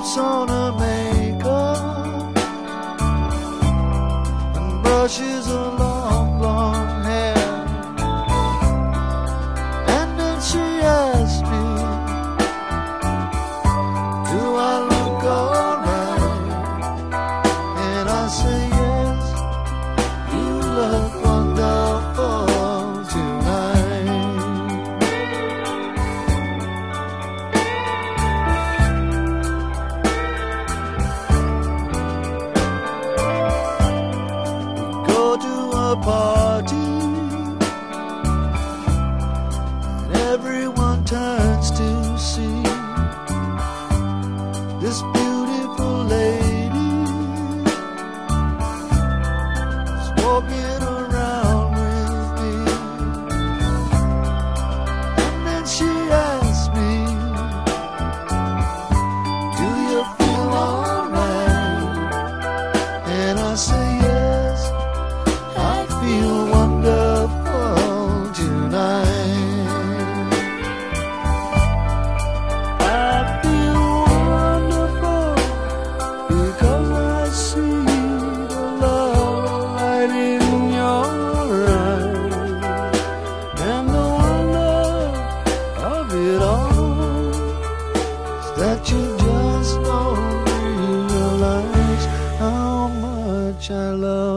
puts on her makeup and brushes her long blonde hair, and then she asks me, do I look alright? And I say yes, you look wonderful tonight. We go to a party and everyone turns to see this beautiful lady is walking around with me. And then she asks me, do you feel alright? And I say yes, I feel wonderful tonight. I feel wonderful because I see the love right in your eyes, and the wonder of it all is that you just don't realize how much I love